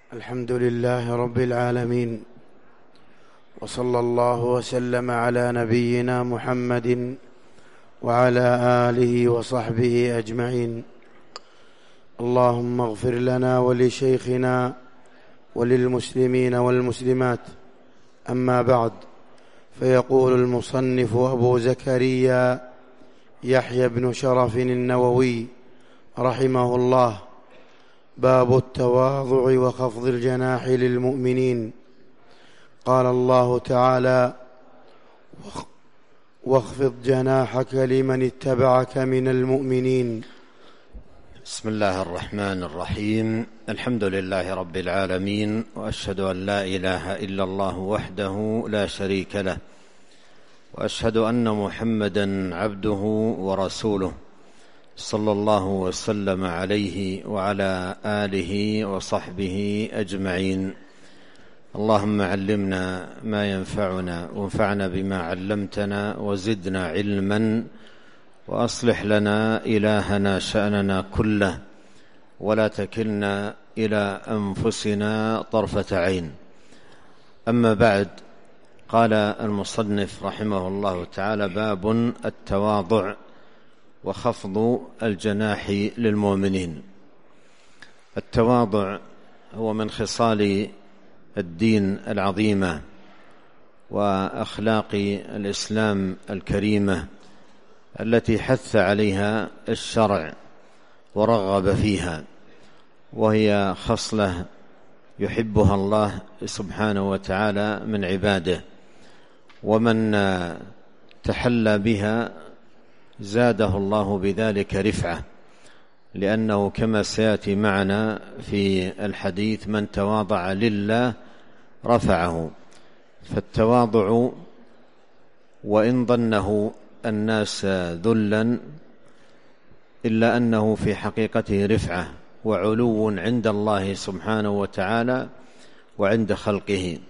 الحمد لله رب العالمين، وصلى الله وسلم على نبينا محمد وعلى آله وصحبه أجمعين. اللهم اغفر لنا ولشيخنا وللمسلمين والمسلمات. أما بعد، فيقول المصنف أبو زكريا يحيى بن شرف النووي رحمه الله: باب التواضع وخفض الجناح للمؤمنين. قال الله تعالى: واخفض جناحك لمن اتبعك من المؤمنين. بسم الله الرحمن الرحيم. الحمد لله رب العالمين، وأشهد أن لا إله إلا الله وحده لا شريك له، وأشهد أن محمدًا عبده ورسوله، صلى الله وسلم عليه وعلى آله وصحبه أجمعين. اللهم علمنا ما ينفعنا، وانفعنا بما علمتنا، وزدنا علما، وأصلح لنا إلهنا شأننا كله، ولا تكلنا إلى أنفسنا طرفة عين. أما بعد، قال المصنف رحمه الله تعالى: باب التواضع وخفض الجناح للمؤمنين. التواضع هو من خصال الدين العظيمة وأخلاق الإسلام الكريمة التي حث عليها الشرع ورغب فيها، وهي خصلة يحبها الله سبحانه وتعالى من عباده، ومن تحلى بها زاده الله بذلك رفعة، لأنه كما سيأتي معنا في الحديث: من تواضع لله رفعه. فالتواضع وإن ظنه الناس ذلا، إلا أنه في حقيقته رفعة وعلو عند الله سبحانه وتعالى وعند خلقه.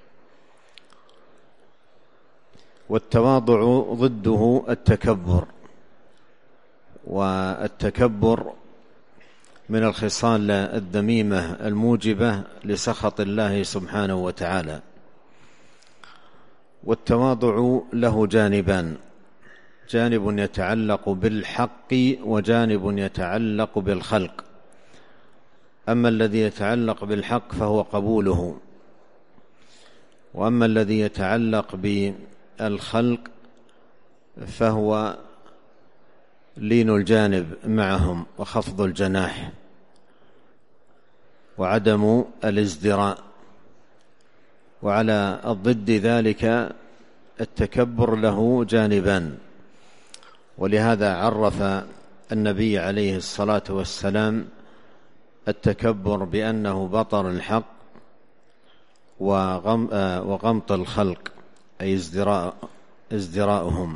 والتواضع ضده التكبر، والتكبر من الخصال الذميمة الموجبة لسخط الله سبحانه وتعالى. والتواضع له جانبان: جانب يتعلق بالحق، وجانب يتعلق بالخلق. أما الذي يتعلق بالحق فهو قبوله، وأما الذي يتعلق بالخلق فهو لين الجانب معهم، وخفض الجناح، وعدم الازدراء. وعلى الضد ذلك التكبر له جانبان، ولهذا عرف النبي عليه الصلاة والسلام التكبر بأنه بطر الحق وغمط الخلق، أي ازدراؤهم،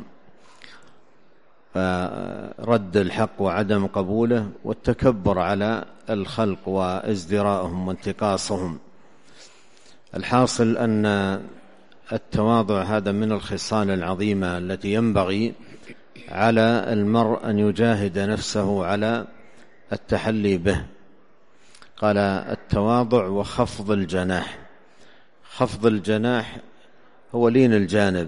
رد الحق وعدم قبوله، والتكبر على الخلق وازدراؤهم وانتقاصهم. الحاصل أن التواضع هذا من الخصال العظيمة التي ينبغي على المرء أن يجاهد نفسه على التحلي به. قال: التواضع وخفض الجناح. خفض الجناح هو لين الجانب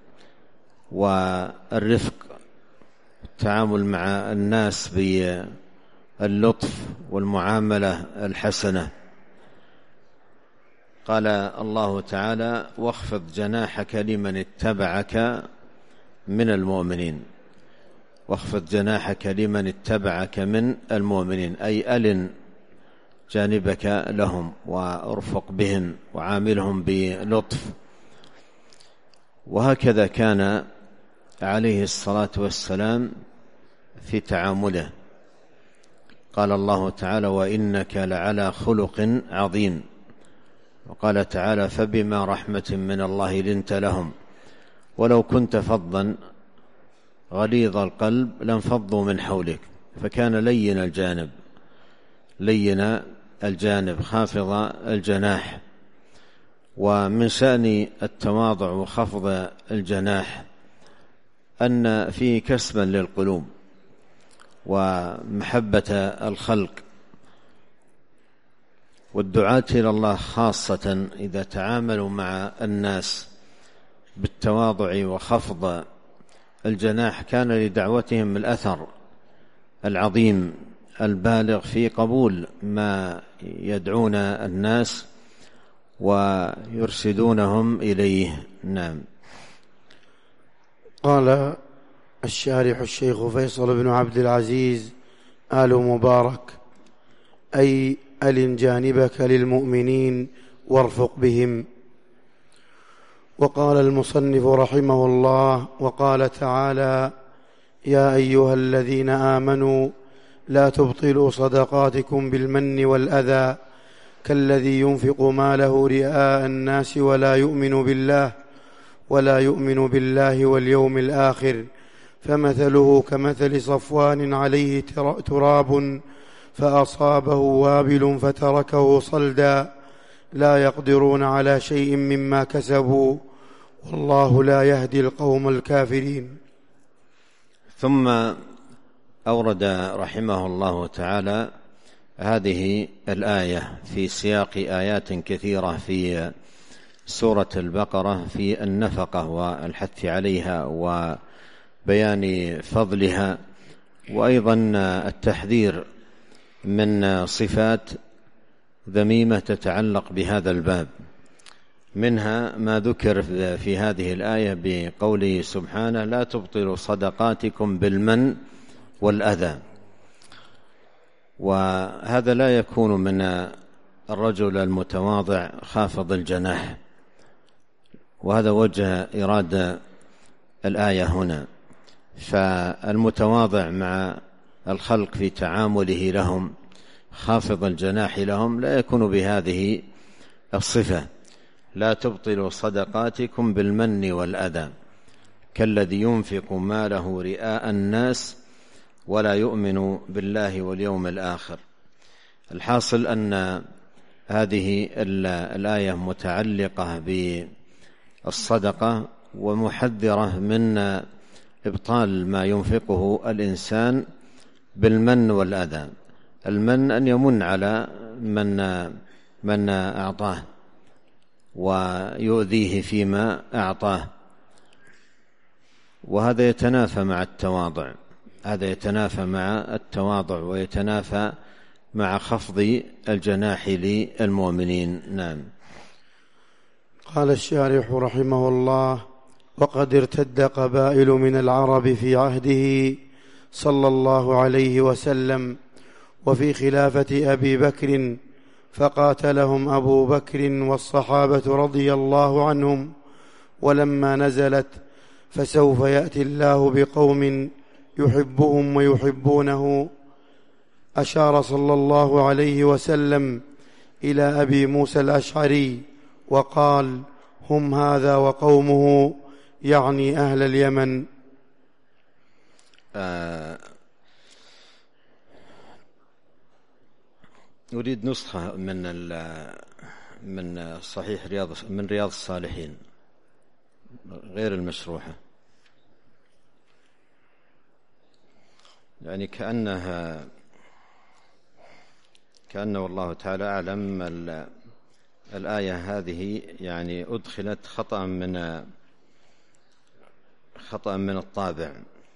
والرفق، التعامل مع الناس باللطف والمعاملة الحسنة. قال الله تعالى: واخفض جناحك لمن اتبعك من المؤمنين. واخفض جناحك لمن اتبعك من المؤمنين، أي ألن جانبك لهم، وارفق بهم، وعاملهم بلطف. وهكذا كان عليه الصلاة والسلام في تعامله. قال الله تعالى: وإنك لعلى خلق عظيم. وقال تعالى: فبما رحمة من الله لنت لهم، ولو كنت فظا غليظ القلب لانفضوا من حولك. فكان لين الجانب خافض الجناح. ومن شأن التواضع وخفض الجناح أن فيه كسبا للقلوب ومحبة الخلق، والدعاة إلى الله خاصة إذا تعاملوا مع الناس بالتواضع وخفض الجناح كان لدعوتهم الأثر العظيم البالغ في قبول ما يدعون الناس ويرشدونهم إليه. نعم. قال الشارح الشيخ فيصل بن عبد العزيز آل مبارك: أي ألن جانبك للمؤمنين وارفق بهم. وقال المصنف رحمه الله: وقال تعالى: يا أيها الذين آمنوا لا تبطلوا صدقاتكم بالمن والأذى كالذي ينفق ماله رئاء الناس ولا يؤمن بالله واليوم الآخر فمثله كمثل صفوان عليه تراب فأصابه وابل فتركه صلدا لا يقدرون على شيء مما كسبوا والله لا يهدي القوم الكافرين. ثم أورد رحمه الله تعالى هذه الآية في سياق آيات كثيرة في سورة البقرة في النفقة والحث عليها وبيان فضلها، وأيضا التحذير من صفات ذميمة تتعلق بهذا الباب. منها ما ذكر في هذه الآية بقوله سبحانه: لا تبطلوا صدقاتكم بالمن والأذى. وهذا لا يكون من الرجل المتواضع خافض الجناح، وهذا وجه إرادة الآية هنا. فالمتواضع مع الخلق في تعامله لهم خافض الجناح لهم لا يكون بهذه الصفة: لا تبطلوا صدقاتكم بالمن والأذى كالذي ينفق ماله رئاء الناس ولا يؤمن بالله واليوم الآخر. الحاصل أن هذه الآية متعلقة بالصدقة ومحذرة من إبطال ما ينفقه الإنسان بالمن والأذى. المن أن يمن على من أعطاه ويؤذيه فيما أعطاه، وهذا يتنافى مع التواضع، هذا يتنافى مع التواضع ويتنافى مع خفض الجناح للمؤمنين. نعم. قال الشارح رحمه الله: وقد ارتد قبائل من العرب في عهده صلى الله عليه وسلم وفي خلافة أبي بكر فقاتلهم أبو بكر والصحابة رضي الله عنهم، ولما نزلت فسوف يأتي الله بقوم يحبهم ويحبونه أشار صلى الله عليه وسلم إلى أبي موسى الأشعري وقال: هم هذا وقومه، يعني أهل اليمن. أريد نسخة من صحيح رياض الصالحين غير المشروحة، يعني كأنه والله تعالى أعلم الآية هذه يعني أدخلت خطأ من الطابع.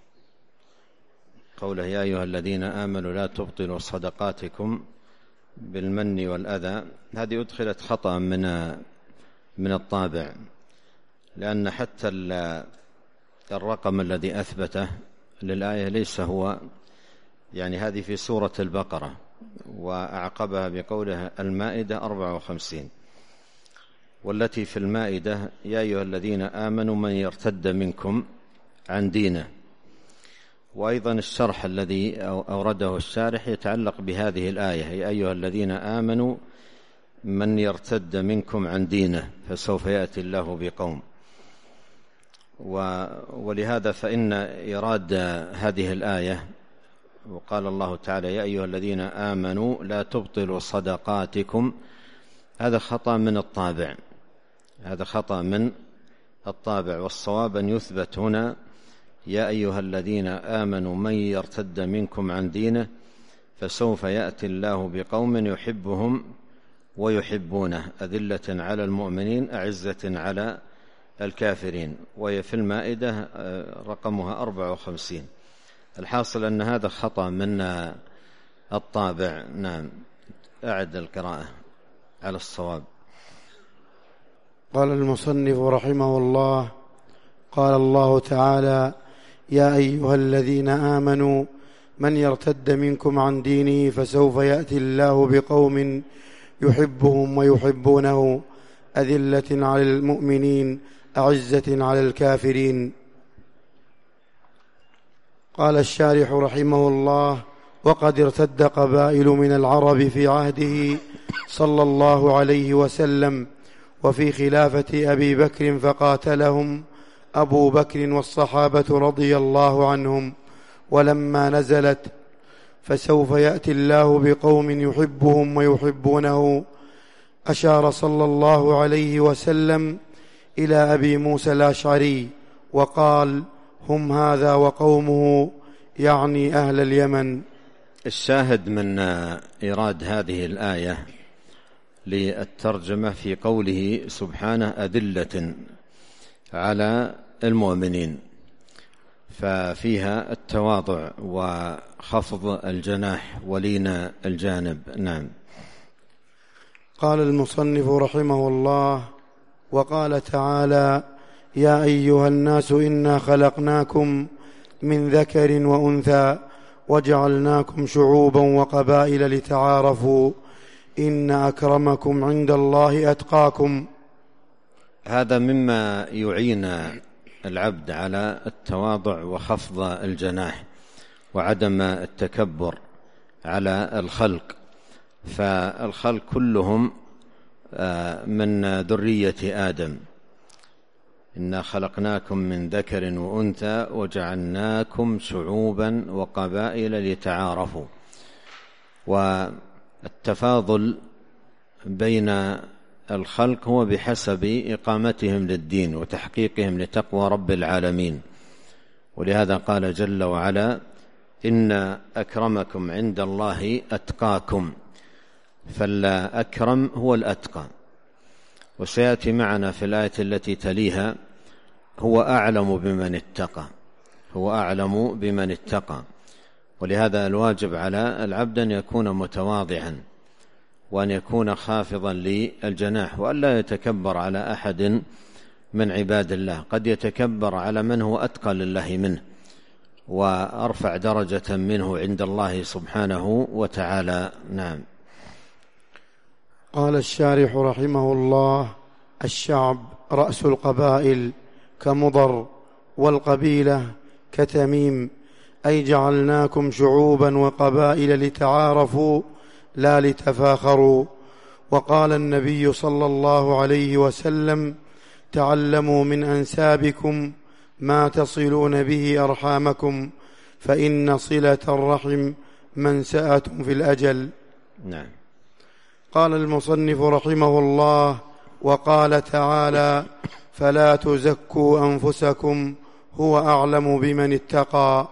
قوله: يا أيها الذين آمنوا لا تبطلوا صدقاتكم بالمن والأذى، هذه أدخلت خطأ من الطابع، لأن حتى الرقم الذي أثبته للآية ليس هو، يعني هذه في سورة البقرة وأعقبها بقولها المائدة 54، والتي في المائدة: يا أيها الذين آمنوا من يرتد منكم عن دينه. وأيضا الشرح الذي أورده الشارح يتعلق بهذه الآية: يا أيها الذين آمنوا من يرتد منكم عن دينه فسوف يأتي الله بقوم. ولهذا فإن إراد هذه الآية، وقال الله تعالى: يا أيها الذين آمنوا لا تبطلوا صدقاتكم، هذا خطأ من الطابع، هذا خطأ من الطابع. والصواب أن يثبت هنا: يا أيها الذين آمنوا من يرتد منكم عن دينه فسوف يأتي الله بقوم يحبهم ويحبونه أذلة على المؤمنين أعزة على الكافرين، وهي في المائدة رقمها 54. الحاصل أن هذا خطأ من الطابع. نعم، أعد القراءة على الصواب. قال المصنف رحمه الله: قال الله تعالى: يا أيها الذين آمنوا من يرتد منكم عن دينه فسوف يأتي الله بقوم يحبهم ويحبونه أذلة على المؤمنين أعزة على الكافرين. قال الشارح رحمه الله: وقد ارتد قبائل من العرب في عهده صلى الله عليه وسلم وفي خلافة أبي بكر، فقاتلهم أبو بكر والصحابة رضي الله عنهم. ولما نزلت فسوف يأتي الله بقوم يحبهم ويحبونه، أشار صلى الله عليه وسلم إلى أبي موسى الأشعري وقال: هم هذا وقومه، يعني أهل اليمن. الشاهد من إيراد هذه الآية للترجمة في قوله سبحانه: أذلة على المؤمنين، ففيها التواضع وخفض الجناح ولين الجانب. نعم. قال المصنف رحمه الله: وقال تعالى: يا أيها الناس إنا خلقناكم من ذكر وأنثى وجعلناكم شعوبا وقبائل لتعارفوا إن أكرمكم عند الله أتقاكم. هذا مما يعين العبد على التواضع وخفض الجناح وعدم التكبر على الخلق، فالخلق كلهم من ذرية آدم. إنا خلقناكم من ذكر وأنثى وجعلناكم شعوبا وقبائل لتعارفوا. والتفاضل بين الخلق هو بحسب إقامتهم للدين وتحقيقهم لتقوى رب العالمين، ولهذا قال جل وعلا: إن أكرمكم عند الله أتقاكم، فالأكرم هو الأتقى. وسيأتي معنا في الآية التي تليها: هو أعلم بمن اتقى، هو أعلم بمن اتقى. ولهذا الواجب على العبد أن يكون متواضعا وأن يكون خافضا للجناح، وأن لا يتكبر على أحد من عباد الله. قد يتكبر على من هو أتقى لله منه وأرفع درجة منه عند الله سبحانه وتعالى. نعم. قال الشارح رحمه الله: الشعب رأس القبائل كمضر، والقبيلة كتميم، أي جعلناكم شعوبا وقبائل لتعارفوا لا لتفاخروا. وقال النبي صلى الله عليه وسلم: تعلموا من أنسابكم ما تصلون به أرحامكم، فإن صلة الرحم منسأة في الأجل. نعم. قال المصنف رحمه الله: وقال تعالى: فلا تزكوا أنفسكم هو أعلم بمن اتقى.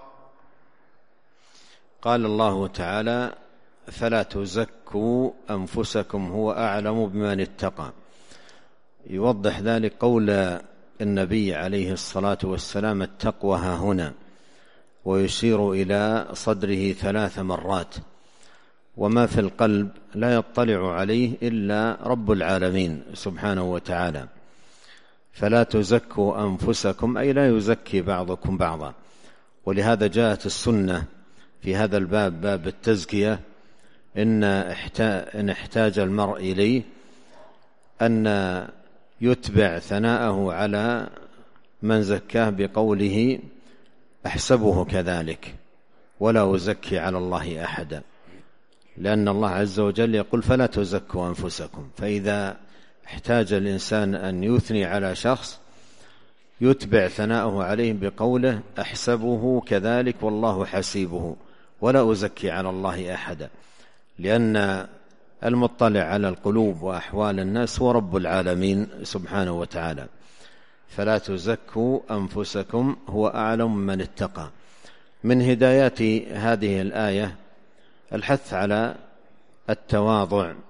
قال الله تعالى: فلا تزكوا أنفسكم هو أعلم بمن اتقى. يوضح ذلك قول النبي عليه الصلاة والسلام: التقوى ها هنا، ويشير إلى صدره 3 مرات. وما في القلب لا يطلع عليه إلا رب العالمين سبحانه وتعالى. فلا تزكوا أنفسكم، أي لا يزكي بعضكم بعضا. ولهذا جاءت السنة في هذا الباب، باب التزكية، إن احتاج المرء إليه أن يتبع ثناءه على من زكاه بقوله: أحسبه كذلك ولا أزكي على الله أحدا. لأن الله عز وجل يقول: فلا تزكوا أنفسكم. فإذا احتاج الإنسان أن يثني على شخص يتبع ثناءه عليه بقوله: أحسبه كذلك والله حسيبه ولا أزكي على الله أحدا. لأن المطلع على القلوب وأحوال الناس هو رب العالمين سبحانه وتعالى. فلا تزكوا أنفسكم هو أعلم من اتقى. من هدايات هذه الآية الحث على التواضع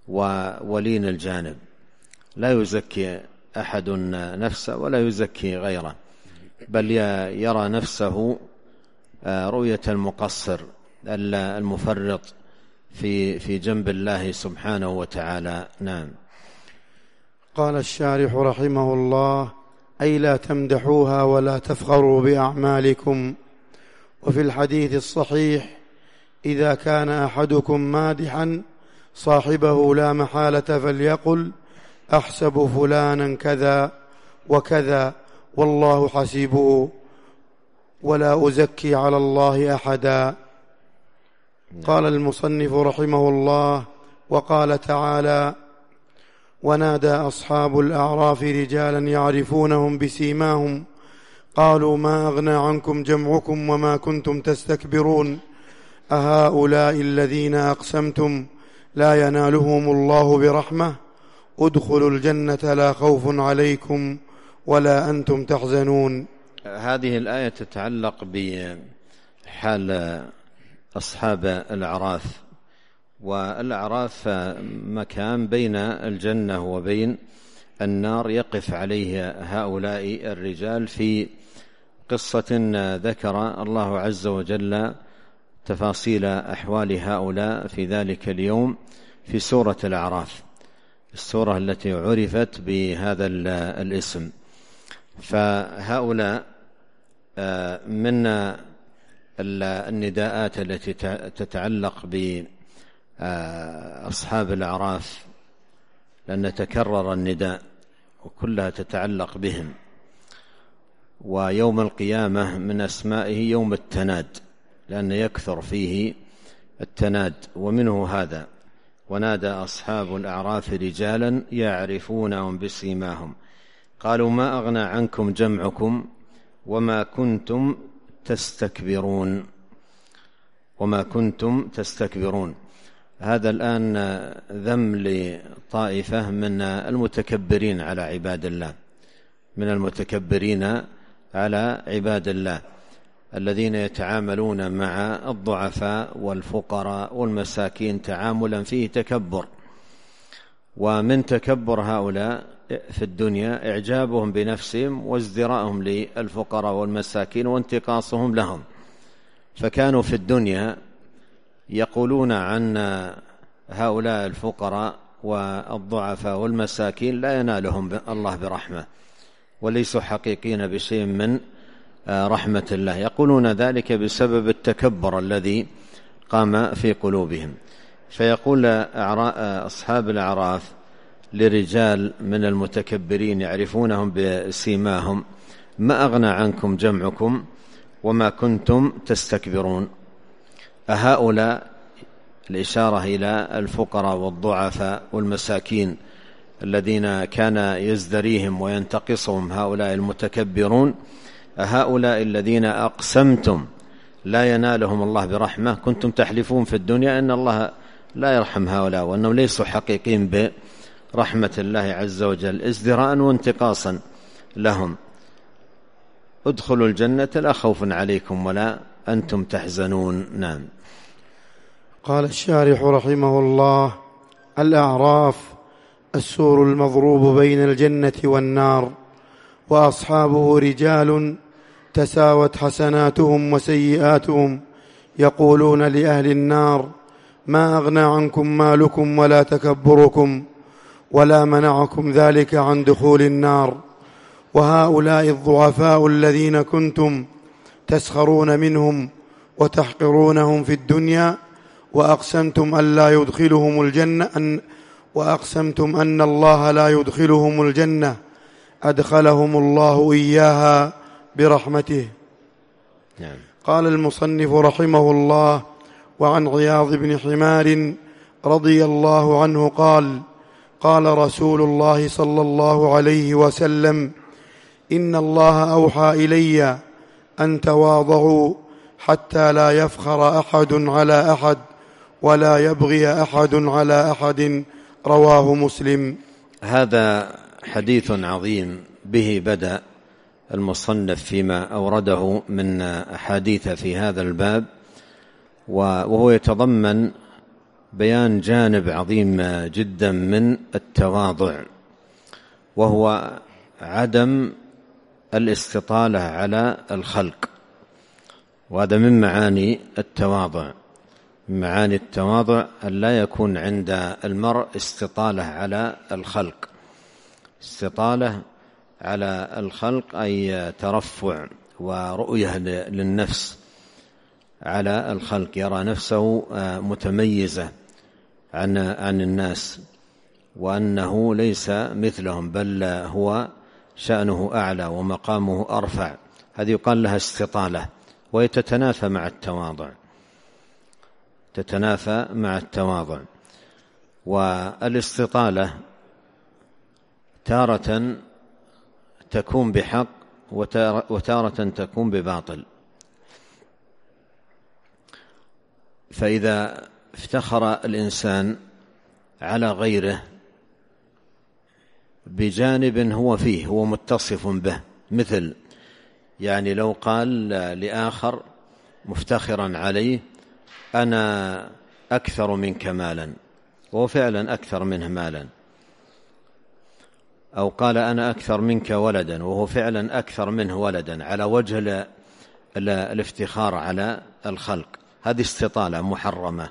وولين الجانب، لا يزكي أحد نفسه ولا يزكي غيره، بل يرى نفسه رؤية المقصر المفرط في جنب الله سبحانه وتعالى. نعم. قال الشارح رحمه الله: أي لا تمدحوها ولا تفخروا بأعمالكم. وفي الحديث الصحيح: إذا كان أحدكم مادحا صاحبه لا محالة فليقل: أحسب فلانا كذا وكذا والله حسيبه ولا أزكي على الله أحدا. قال المصنف رحمه الله: وقال تعالى: ونادى أصحاب الأعراف رجالا يعرفونهم بسيماهم قالوا ما أغنى عنكم جمعكم وما كنتم تستكبرون أهؤلاء الذين أقسمتم لا ينالهم الله برحمة ادخلوا الجنة لا خوف عليكم ولا أنتم تحزنون. هذه الآية تتعلق بحال أصحاب الأعراف، والأعراف مكان بين الجنة وبين النار يقف عليه هؤلاء الرجال في قصة ذكر الله عز وجل تفاصيل أحوال هؤلاء في ذلك اليوم في سورة الأعراف، السورة التي عرفت بهذا الاسم. فهؤلاء من النداءات التي تتعلق بأصحاب الأعراف، لأن تكرر النداء وكلها تتعلق بهم. ويوم القيامة من أسمائه يوم التناد، لأن يكثر فيه التناد، ومنه هذا: ونادى أصحاب الأعراف رجالا يعرفونهم بسيماهم قالوا ما أغنى عنكم جمعكم وما كنتم تستكبرون. وما كنتم تستكبرون، هذا الآن ذم لطائفة من المتكبرين على عباد الله، من المتكبرين على عباد الله الذين يتعاملون مع الضعفاء والفقراء والمساكين تعاملا فيه تكبر. ومن تكبر هؤلاء في الدنيا إعجابهم بنفسهم وازدراءهم للفقراء والمساكين وانتقاصهم لهم، فكانوا في الدنيا يقولون عن هؤلاء الفقراء والضعفاء والمساكين لا ينالهم الله برحمة وليسوا حقيقين بشيء من رحمة الله، يقولون ذلك بسبب التكبر الذي قام في قلوبهم. فيقول أصحاب الأعراف لرجال من المتكبرين يعرفونهم بسيماهم ما أغنى عنكم جمعكم وما كنتم تستكبرون. أهؤلاء، الإشارة إلى الفقراء والضعفاء والمساكين الذين كان يزدريهم وينتقصهم هؤلاء المتكبرون، أهؤلاء الذين أقسمتم لا ينالهم الله برحمة، كنتم تحلفون في الدنيا أن الله لا يرحم هؤلاء وأنهم ليسوا حقيقين برحمة الله عز وجل، ازدراء وانتقاصا لهم. ادخلوا الجنة لا خوف عليكم ولا أنتم تحزنون. نعم. قال الشارح رحمه الله: الأعراف السور المضروب بين الجنة والنار، وأصحابه رجال تساوت حسناتهم وسيئاتهم يقولون لأهل النار ما أغنى عنكم مالكم ولا تكبركم ولا منعكم ذلك عن دخول النار. وهؤلاء الضعفاء الذين كنتم تسخرون منهم وتحقرونهم في الدنيا وأقسمتم أن الله لا يدخلهم الجنة أدخلهم الله إياها برحمته. نعم. قال المصنف رحمه الله: وعن عياض بن حمار رضي الله عنه قال: قال رسول الله صلى الله عليه وسلم: إن الله أوحى إلي أن تواضعوا حتى لا يفخر أحد على أحد ولا يبغي أحد على أحد. رواه مسلم. هذا حديث عظيم به بدأ المصنف فيما أورده من أحاديث في هذا الباب، وهو يتضمن بيان جانب عظيم جدا من التواضع، وهو عدم الاستطالة على الخلق. وهذا من معاني التواضع، من معاني التواضع أن لا يكون عند المرء استطالة على الخلق. استطالة على الخلق أي ترفع ورؤية للنفس على الخلق، يرى نفسه متميزة عن الناس، وأنه ليس مثلهم، بل هو شأنه أعلى ومقامه أرفع. هذه يقال لها استطالة، وهي تتنافى مع التواضع، تتنافى مع التواضع. والاستطالة تارة تكون بحق وتارة تكون بباطل. فإذا افتخر الإنسان على غيره بجانب هو فيه، هو متصف به، مثل يعني لو قال لآخر مفتخرا عليه: أنا أكثر منك مالا، وهو فعلا أكثر منه مالا. أو قال: أنا أكثر منك ولدا، وهو فعلا أكثر منه ولدا، على وجه الافتخار على الخلق. هذه استطالة محرمة.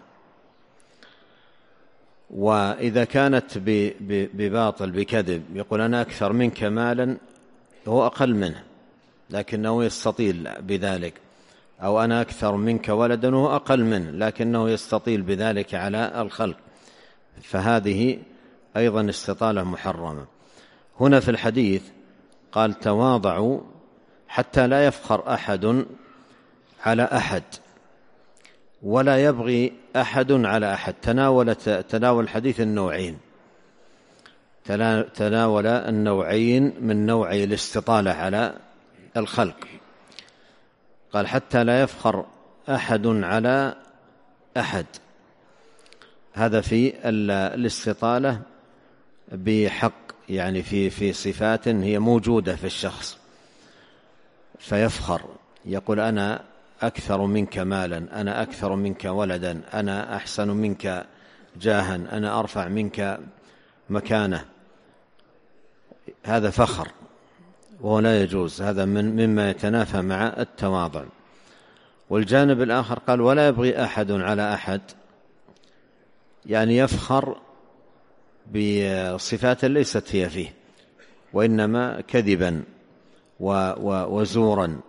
وإذا كانت بباطل، بكذب، يقول: أنا أكثر منك مالا، هو أقل منه لكنه يستطيل بذلك. أو أنا أكثر منك ولدا، وهو أقل منه لكنه يستطيل بذلك على الخلق. فهذه أيضا استطالة محرمة. هنا في الحديث قال: تواضعوا حتى لا يفخر أحد على أحد ولا يبغي أحد على أحد. تناول الحديث النوعين، تناول النوعين من نوعي الاستطالة على الخلق. قال: حتى لا يفخر أحد على أحد. هذا في الاستطالة بحق، يعني في صفات هي موجودة في الشخص، فيفخر، يقول: أنا أكثر منك مالا، أنا أكثر منك ولدا، أنا أحسن منك جاها، أنا أرفع منك مكانة. هذا فخر وهو لا يجوز، هذا مما يتنافى مع التواضع. والجانب الآخر قال: ولا يبغي أحد على أحد، يعني يفخر بصفات ليست هي فيه، وإنما كذبا وزورا.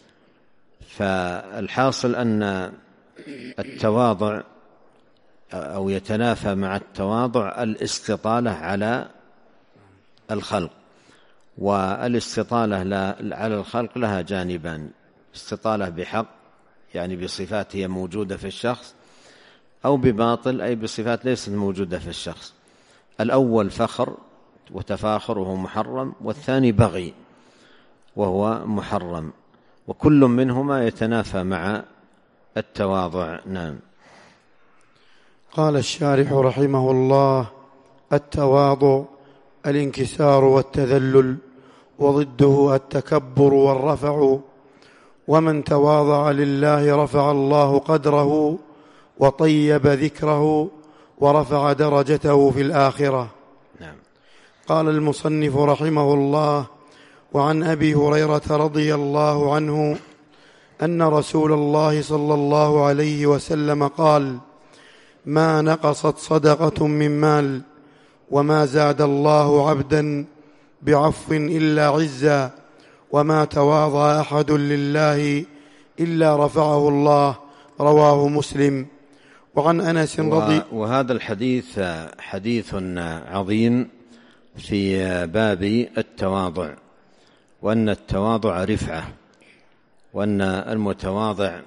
فالحاصل أن التواضع أو يتنافى مع التواضع الاستطالة على الخلق. والاستطالة على الخلق لها جانبان: استطالة بحق، يعني بصفات هي موجودة في الشخص، أو بباطل، أي بصفات ليست موجودة في الشخص. الأول فخر وتفاخر وهو محرم، والثاني بغي وهو محرم، وكل منهما يتنافى مع التواضع. نعم. قال الشارح رحمه الله: التواضع الانكسار والتذلل، وضده التكبر والرفع. ومن تواضع لله رفع الله قدره، وطيب ذكره، ورفع درجته في الآخرة. نعم. قال المصنف رحمه الله: وعن أبي هريرة رضي الله عنه أن رسول الله صلى الله عليه وسلم قال: ما نقصت صدقة من مال، وما زاد الله عبدا بعفو إلا عزا، وما تواضع أحد لله إلا رفعه الله. رواه مسلم. وعن أنس وهذا الحديث حديث عظيم في باب التواضع، وأن التواضع رفعة، وأن المتواضع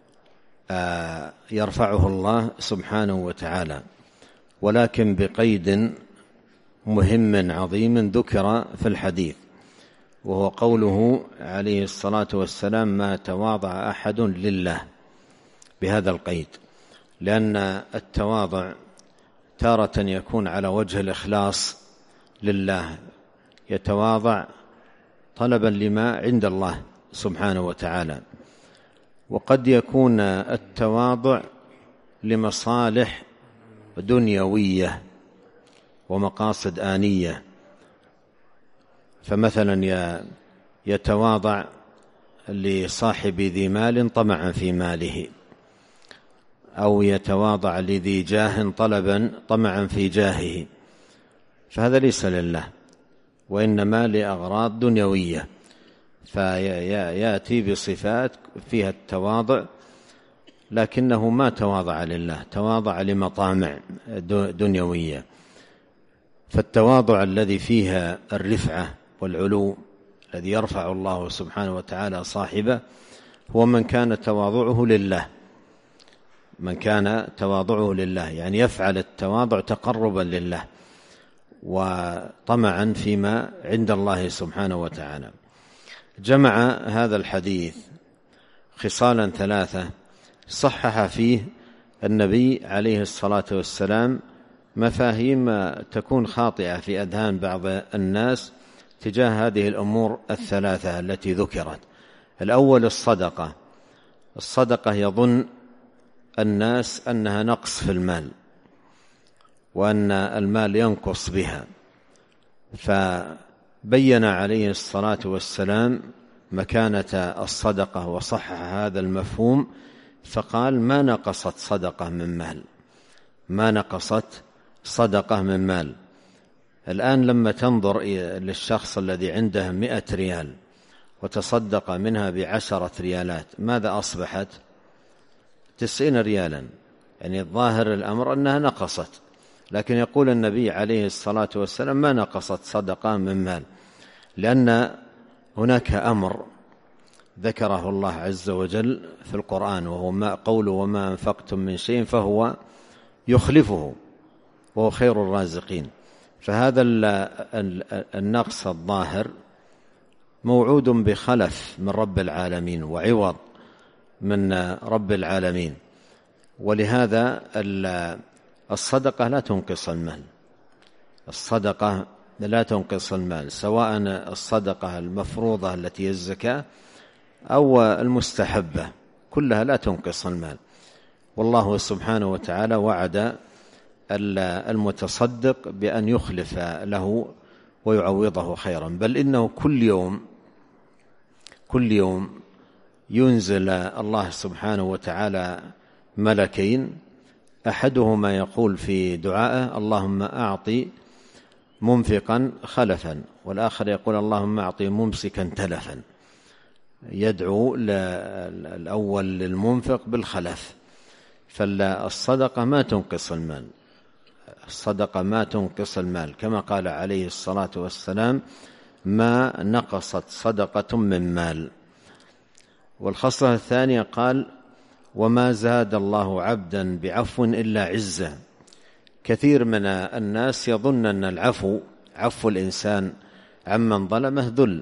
يرفعه الله سبحانه وتعالى، ولكن بقيد مهم عظيم ذكر في الحديث، وهو قوله عليه الصلاة والسلام: ما تواضع أحد لله، بهذا القيد. لأن التواضع تارة يكون على وجه الإخلاص لله، يتواضع طلبا لما عند الله سبحانه وتعالى. وقد يكون التواضع لمصالح دنيوية ومقاصد آنية. فمثلا يتواضع لصاحب ذي مال طمعا في ماله، أو يتواضع لذي جاه طمعا في جاهه، فهذا ليس لله، وإنما لأغراض دنيوية، فيأتي بصفات فيها التواضع، لكنه ما تواضع لله، تواضع لمطامع دنيوية. فالتواضع الذي فيها الرفعة والعلو الذي يرفع الله سبحانه وتعالى صاحبه هو من كان تواضعه لله، من كان تواضعه لله، يعني يفعل التواضع تقربا لله وطمعا فيما عند الله سبحانه وتعالى. جمع هذا الحديث خصالا ثلاثة صحح فيه النبي عليه الصلاة والسلام مفاهيم تكون خاطئة في أذهان بعض الناس تجاه هذه الأمور الثلاثة التي ذكرت. الأول الصدقة يظن الناس أنها نقص في المال، وأن المال ينقص بها، فبين عليه الصلاة والسلام مكانة الصدقة وصحح هذا المفهوم، فقال ما نقصت صدقة من مال، ما نقصت صدقة من مال. الآن لما تنظر للشخص الذي عنده 100 ريال وتصدق منها ب10 ريالات، ماذا أصبحت؟ 90 ريالا، يعني الظاهر الأمر أنها نقصت، لكن يقول النبي عليه الصلاة والسلام ما نقصت صدقة من مال، لأن هناك أمر ذكره الله عز وجل في القرآن، وهو ما قوله وما أنفقتم من شيء فهو يخلفه وهو خير الرازقين. فهذا النقص الظاهر موعود بخلف من رب العالمين وعوض من رب العالمين، ولهذا الصدقة لا تنقص المال، الصدقة لا تنقص المال، سواء الصدقة المفروضة التي هي الزكاة أو المستحبة، كلها لا تنقص المال. والله سبحانه وتعالى وعد المتصدق بأن يخلف له ويعوضه خيرا، بل إنه كل يوم ينزل الله سبحانه وتعالى ملكين، أحدهما يقول في دعائه اللهم أعطي منفقا خلفا، والآخر يقول اللهم أعطي ممسكا تلفا، يدعو الأول للمنفق بالخلف. فالصدقة ما تنقص المال، الصدقة ما تنقص المال، كما قال عليه الصلاة والسلام ما نقصت صدقة من مال. والخصلة الثانية قال وما زاد الله عبدا بعفو إلا عزة. كثير من الناس يظن أن عفو الإنسان عمن ظلمه ذل،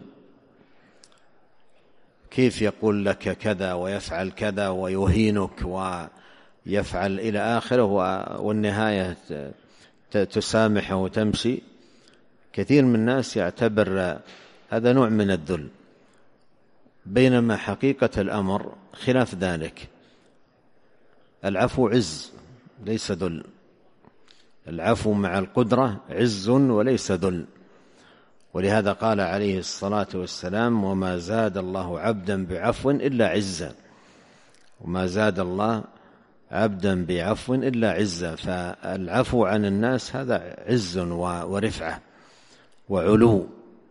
كيف يقول لك كذا ويفعل كذا ويهينك ويفعل إلى آخره، والنهاية تسامحه وتمشي. كثير من الناس يعتبر هذا نوع من الذل، بينما حقيقة الأمر خلاف ذلك. العفو عز ليس ذل، العفو مع القدرة عز وليس ذل. ولهذا قال عليه الصلاة والسلام وما زاد الله عبدا بعفو إلا عزا، وما زاد الله عبدا بعفو إلا عزا. فالعفو عن الناس هذا عز ورفعة وعلو،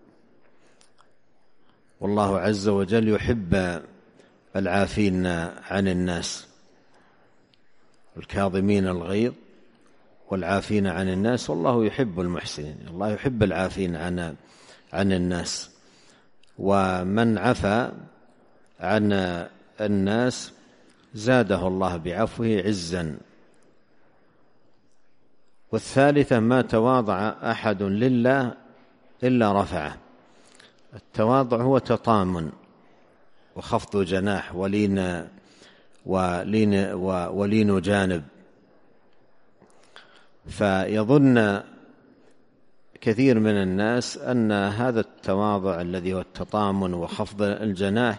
والله عز وجل يحب العافين عن الناس، الكاظمين الغيظ والعافين عن الناس، والله يحب المحسنين. الله يحب العافين عن الناس، ومن عفا عن الناس زاده الله بعفوه عزا. والثالثة ما تواضع أحد لله إلا رفعه. التواضع هو تطامن وخفض جناح ولين جانب. فيظن كثير من الناس أن هذا التواضع الذي هو التطامن وخفض الجناح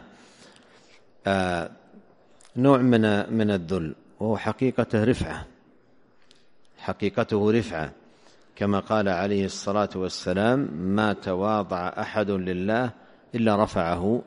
نوع من الذل، وهو حقيقته حقيقته رفعة، كما قال عليه الصلاة والسلام: ما تواضع أحد لله إلا رفعه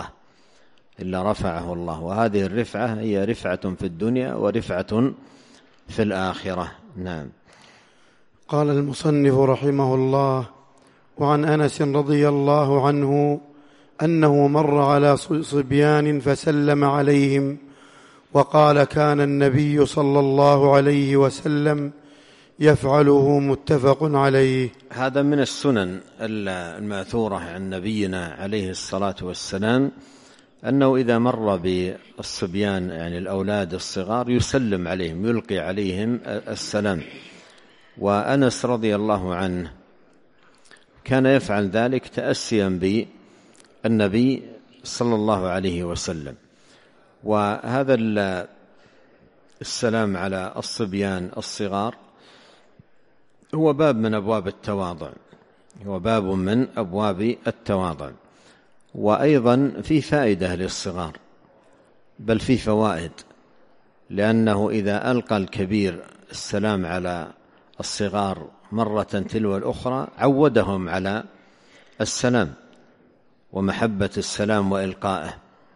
الله. وهذه الرفعة هي رفعة في الدنيا ورفعة في الآخرة. نعم. قال المصنف رحمه الله: وعن أنس رضي الله عنه أنه مر على صبيان فسلم عليهم وقال: كان النبي صلى الله عليه وسلم يفعله، متفق عليه. هذا من السنن الماثورة عن نبينا عليه الصلاة والسلام أنه إذا مر بالصبيان يعني الأولاد الصغار يسلم عليهم، يلقي عليهم السلام. وأنس رضي الله عنه كان يفعل ذلك تأسيا بالنبي صلى الله عليه وسلم. وهذا السلام على الصبيان الصغار هو باب من أبواب التواضع، وأيضا في فائدة للصغار، بل في فوائد، لأنه إذا ألقى الكبير السلام على الصغار مرة تلو الأخرى عودهم على السلام ومحبة السلام وإلقائه.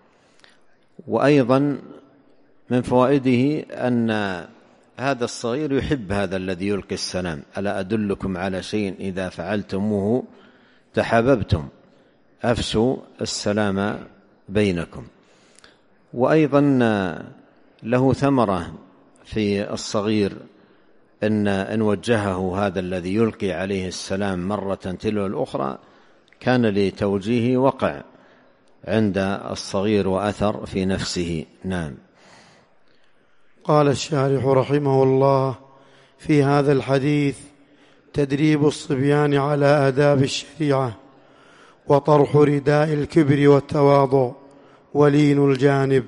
وأيضا من فوائده أن هذا الصغير يحب هذا الذي يلقي السلام: ألا أدلكم على شيء إذا فعلتموه تحاببتم، أفشوا السلام بينكم. وأيضا له ثمرة في الصغير إن وجهه هذا الذي يلقي عليه السلام مرة تلو الأخرى كان لتوجيهه وقع عند الصغير وأثر في نفسه. نعم. قال الشارح رحمه الله: في هذا الحديث تدريب الصبيان على آداب الشريعة، وطرح رداء الكبر والتواضع، ولين الجانب.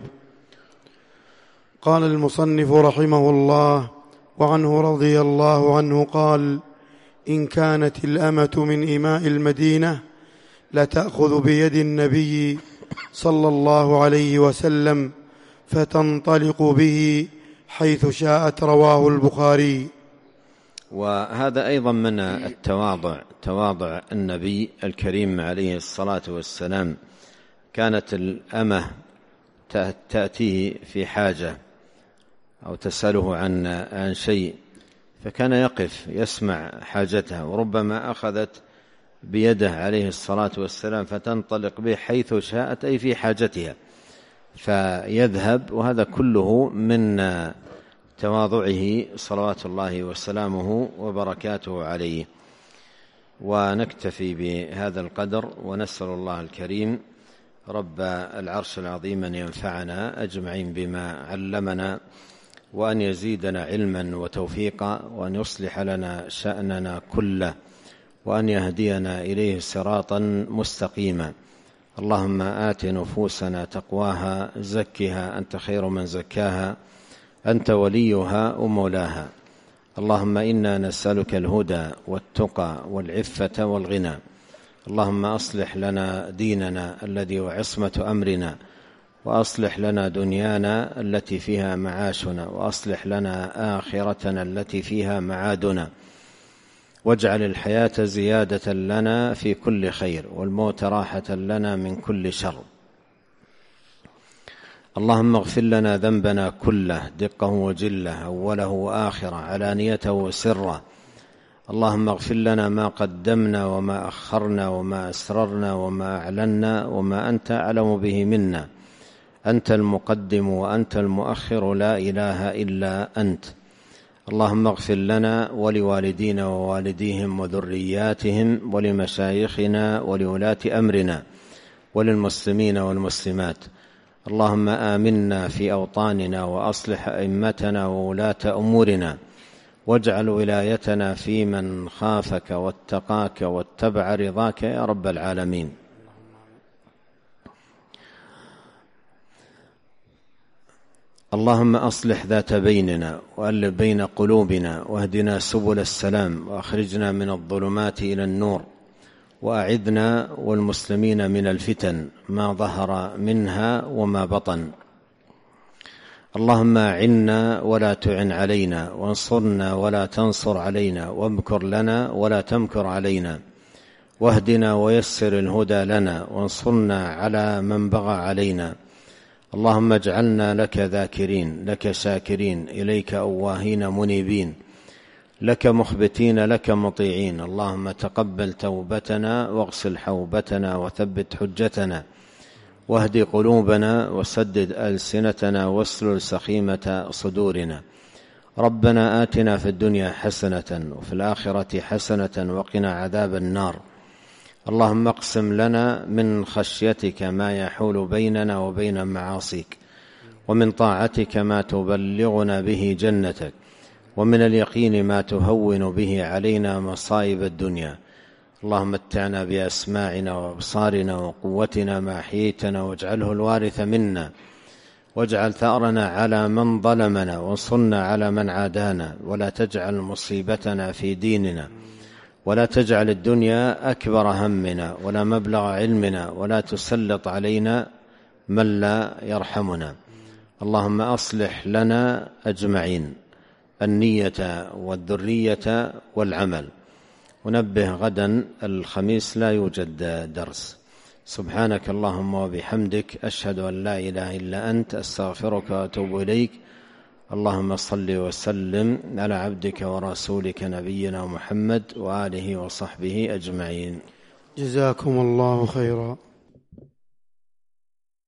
قال المصنف رحمه الله: وعنه رضي الله عنه قال: إن كانت الأمة من إماء المدينة لتأخذ بيد النبي صلى الله عليه وسلم فتنطلق به حيث شاءت، رواه البخاري. وهذا أيضا من التواضع، تواضع النبي الكريم عليه الصلاة والسلام. كانت الأمة تأتيه في حاجة أو تسأله عن شيء، فكان يقف يسمع حاجتها، وربما أخذت بيده عليه الصلاة والسلام فتنطلق به حيث شاءت، أي في حاجتها فيذهب. وهذا كله من تواضعه صلوات الله وسلامه وبركاته عليه. ونكتفي بهذا القدر، ونسأل الله الكريم رب العرش العظيم أن ينفعنا أجمعين بما علمنا، وأن يزيدنا علما وتوفيقا، وأن يصلح لنا شأننا كله، وأن يهدينا إليه صراطا مستقيما. اللهم آت نفوسنا تقواها، زكها أنت خير من زكاها، أنت وليها ومولاها. اللهم إنا نسألك الهدى والتقى والعفة والغنى. اللهم أصلح لنا ديننا الذي هو عصمة أمرنا، وأصلح لنا دنيانا التي فيها معاشنا، وأصلح لنا آخرتنا التي فيها معادنا، واجعل الحياة زيادة لنا في كل خير، والموت راحة لنا من كل شر. اللهم اغفر لنا ذنبنا كله، دقه وجله، أوله وآخره، علانيته وسره. اللهم اغفر لنا ما قدمنا وما أخرنا وما أسررنا وما أعلنا وما أنت أعلم به منا. أنت المقدم وأنت المؤخر، لا إله إلا أنت. اللهم اغفر لنا ولوالدينا ووالديهم وذرياتهم ولمشايخنا ولولاة أمرنا وللمسلمين والمسلمات. اللهم آمنا في أوطاننا، وأصلح أئمتنا وولاة أمورنا، واجعل ولايتنا في من خافك واتقاك واتبع رضاك يا رب العالمين. اللهم أصلح ذات بيننا، وألف بين قلوبنا، واهدنا سبل السلام، وأخرجنا من الظلمات إلى النور، وأعذنا والمسلمين من الفتن ما ظهر منها وما بطن. اللهم أعنا ولا تعن علينا، وانصرنا ولا تنصر علينا، وامكر لنا ولا تمكر علينا، واهدنا ويسر الهدى لنا، وانصرنا على من بغى علينا. اللهم اجعلنا لك ذاكرين، لك شاكرين، إليك أواهين منيبين، لك مخبتين، لك مطيعين. اللهم تقبل توبتنا، واغسل حوبتنا، وثبت حجتنا، واهد قلوبنا، وسدد ألسنتنا، واسلل سخيمة صدورنا. ربنا آتنا في الدنيا حسنة، وفي الآخرة حسنة، وقنا عذاب النار. اللهم اقسم لنا من خشيتك ما يحول بيننا وبين معاصيك، ومن طاعتك ما تبلغنا به جنتك، ومن اليقين ما تهون به علينا مصائب الدنيا. اللهم متعنا بأسماعنا وأبصارنا وقوتنا ما أحييتنا، واجعله الوارث منا، واجعل ثأرنا على من ظلمنا، وانصرنا على من عادانا، ولا تجعل مصيبتنا في ديننا، ولا تجعل الدنيا أكبر همنا ولا مبلغ علمنا، ولا تسلط علينا من لا يرحمنا. اللهم أصلح لنا أجمعين النية والذرية والعمل. ونبه غدا الخميس لا يوجد درس. سبحانك اللهم وبحمدك، أشهد أن لا إله إلا أنت، أستغفرك وأتوب إليك. اللهم صل وسلم على عبدك ورسولك نبينا محمد وآله وصحبه أجمعين. جزاكم الله خيرا.